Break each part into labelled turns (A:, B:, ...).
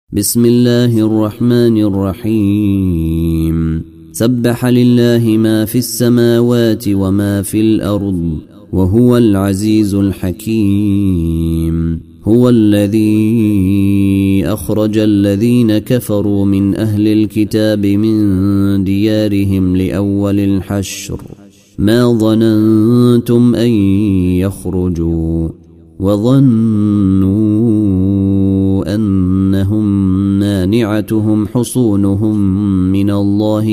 A: بسم الله الرحمن الرحيم. سبح لله ما في السماوات وما في الأرض وهو العزيز الحكيم. هو الذي أخرج الذين كفروا من أهل الكتاب من ديارهم لأول الحشر ما ظننتم أن يخرجوا وظنوا أنهم مانعتهم حصونهم من الله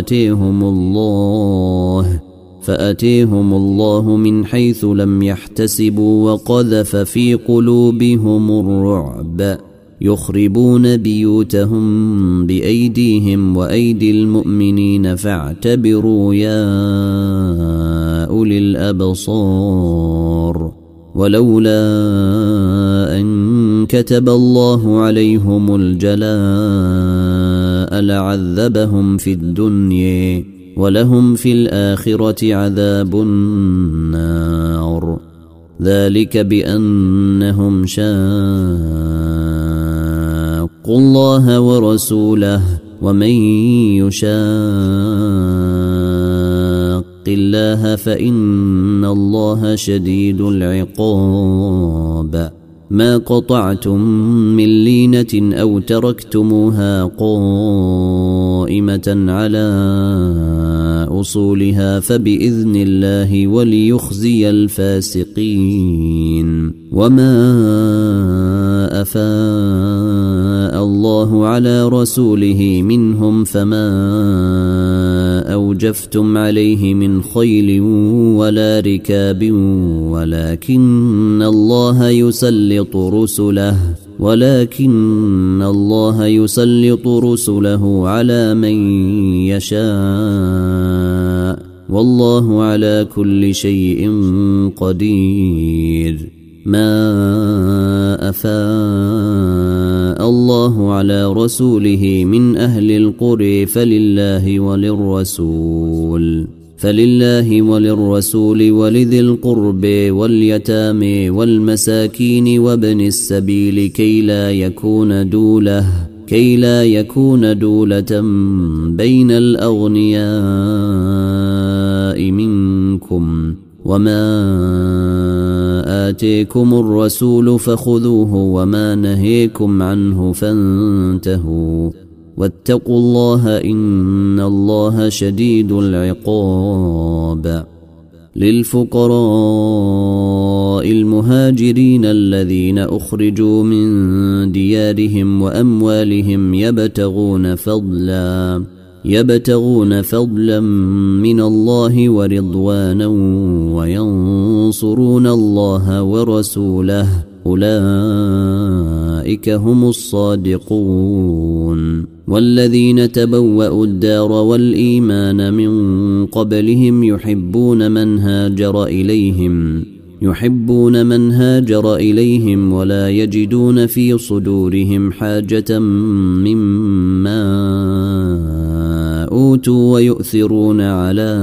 A: فأتيهم الله من حيث لم يحتسبوا وقذف في قلوبهم الرعب يخربون بيوتهم بأيديهم وأيدي المؤمنين فاعتبروا يا أولي الأبصار. ولولا أن كتب الله عليهم الجلاء لعذبهم في الدنيا ولهم في الآخرة عذاب النار. ذلك بأنهم شاقوا الله ورسوله ومن يشاق الله فإن الله شديد العقاب. ما قطعتم من لينة أو تركتموها قائمة على أصولها فبإذن الله وليخزي الفاسقين. وما أفاء الله على رسوله منهم فما أوجفتم عليه من خيل ولا ركاب ولكن الله يسلط رسله على من يشاء والله على كل شيء قدير. ما أفاء الله على رسوله من أهل القرى فلله وللرسول ولذي القرب واليتامى والمساكين وابن السبيل كي لا يكون دولة بين الأغنياء منكم. وما آتيكم الرسول فخذوه وما نهيكم عنه فانتهوا واتقوا الله إن الله شديد العقاب. للفقراء المهاجرين الذين أخرجوا من ديارهم وأموالهم يبتغون فضلا من الله ورضوانا وينصرون الله ورسوله أولئك هم الصادقون. والذين تبوأوا الدار والإيمان من قبلهم يحبون من هاجر إليهم ولا يجدون في صدورهم حاجة مما أوتوا ويؤثرون على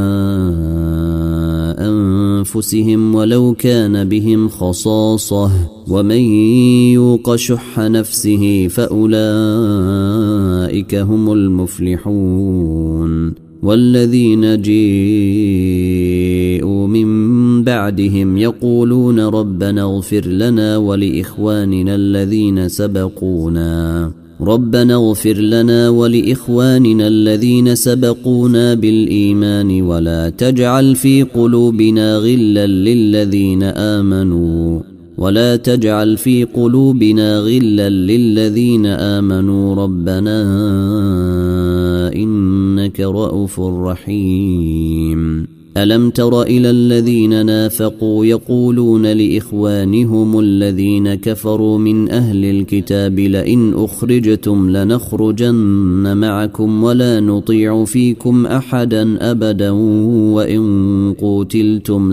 A: أنفسهم ولو كان بهم خصاصة ومن يوق شح نفسه فأولئك هم المفلحون. والذين جاءوا من بعدهم يقولون ربنا اغفر لنا ولإخواننا الذين سبقونا بالإيمان ولا تجعل في قلوبنا غلا للذين آمنوا ربنا إنك رؤوف رحيم. ألم تر إلى الذين نافقوا يقولون لإخوانهم الذين كفروا من أهل الكتاب لئن أخرجتم لنخرجن معكم ولا نطيع فيكم أحدا أبدا وإن قوتلتم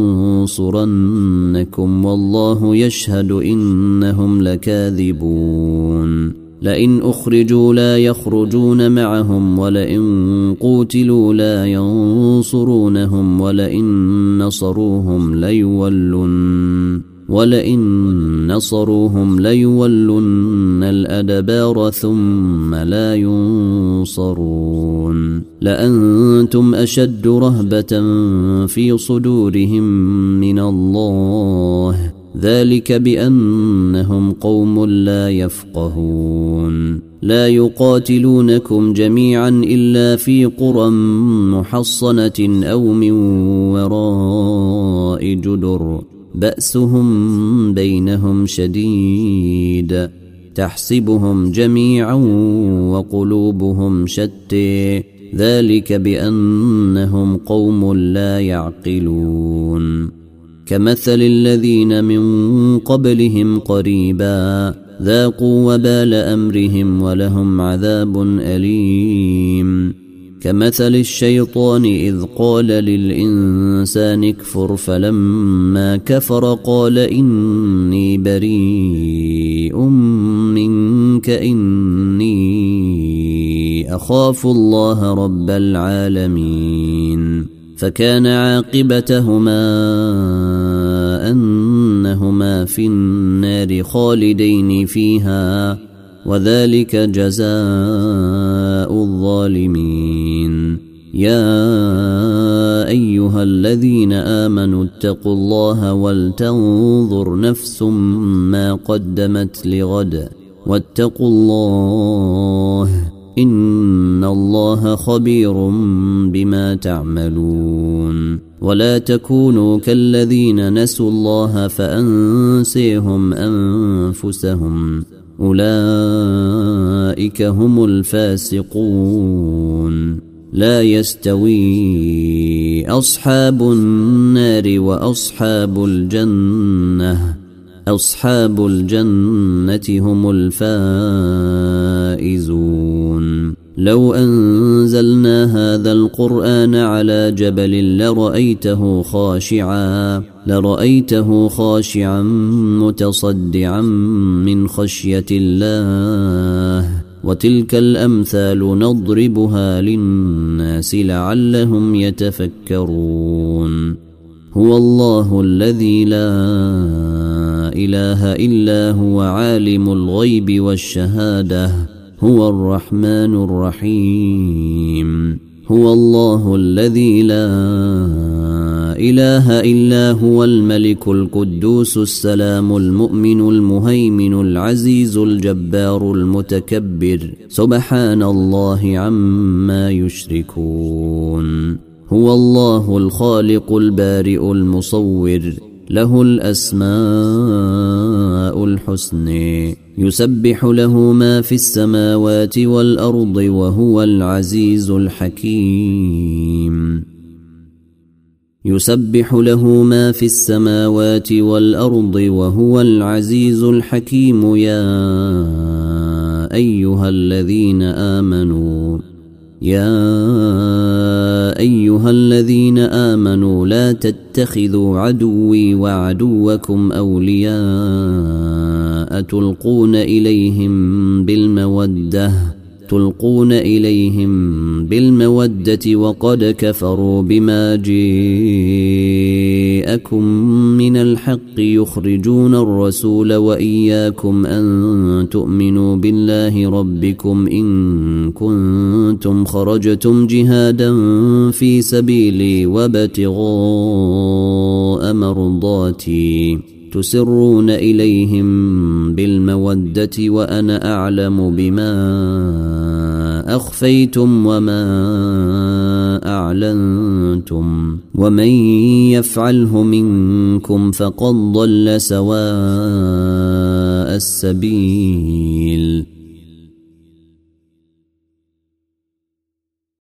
A: لننصرنكم والله يشهد إنهم لكاذبون. لئن أخرجوا لا يخرجون معهم ولئن قوتلوا لا ينصرونهم ولئن نصروهم ولئن نصروهم ليولن الأدبار ثم لا ينصرون لأنتم أشد رهبة في صدورهم من الله ذلك بأنهم قوم لا يفقهون لا يقاتلونكم جميعا إلا في قرى محصنة أو من وراء جدر بأسهم بينهم شديد تحسبهم جميعا وقلوبهم شتى ذلك بأنهم قوم لا يعقلون كمثل الذين من قبلهم قريبا ذاقوا وبال أمرهم ولهم عذاب أليم كمثل الشيطان إذ قال للإنسان اكفر فلما كفر قال إني بريء منك إني أخاف الله رب العالمين فكان عاقبتهما أنهما في النار خالدين فيها وذلك جزاء الظالمين يا أيها الذين آمنوا اتقوا الله ولتنظر نفس ما قدمت لغد واتقوا الله إن الله خبير بما تعملون ولا تكونوا كالذين نسوا الله فأنسيهم أنفسهم أولئك هم الفاسقون لا يستوي أصحاب النار وأصحاب الجنة أصحاب الجنة هم الفائزون لو أنزلنا هذا القرآن على جبل لرأيته خاشعا متصدعا من خشية الله وتلك الأمثال نضربها للناس لعلهم يتفكرون هو الله الذي لا إله إلا هو عالم الغيب والشهادة هو الرحمن الرحيم هو الله الذي لا إله إلا هو الملك القدوس السلام المؤمن المهيمن العزيز الجبار المتكبر سبحان الله عما يشركون هو الله الخالق البارئ المصور له الأسماء الحسنى يسبح له ما في السماوات والأرض وهو العزيز الحكيم يسبح له ما في السماوات والأرض وهو العزيز الحكيم يا أيها الذين آمنوا لا تتخذوا عدوي وعدوكم أولياء تلقون إليهم بالمودة وقد كفروا بما جاءكم من الحق يخرجون الرسول وإياكم أن تؤمنوا بالله ربكم إن كنتم خرجتم جهادا في سبيلي وابتغاء مرضاتي تسرون إليهم بالمودة وأنا أعلم بما أخفيتم وما أعلنتم ومن يفعله منكم فقد ضل سواء السبيل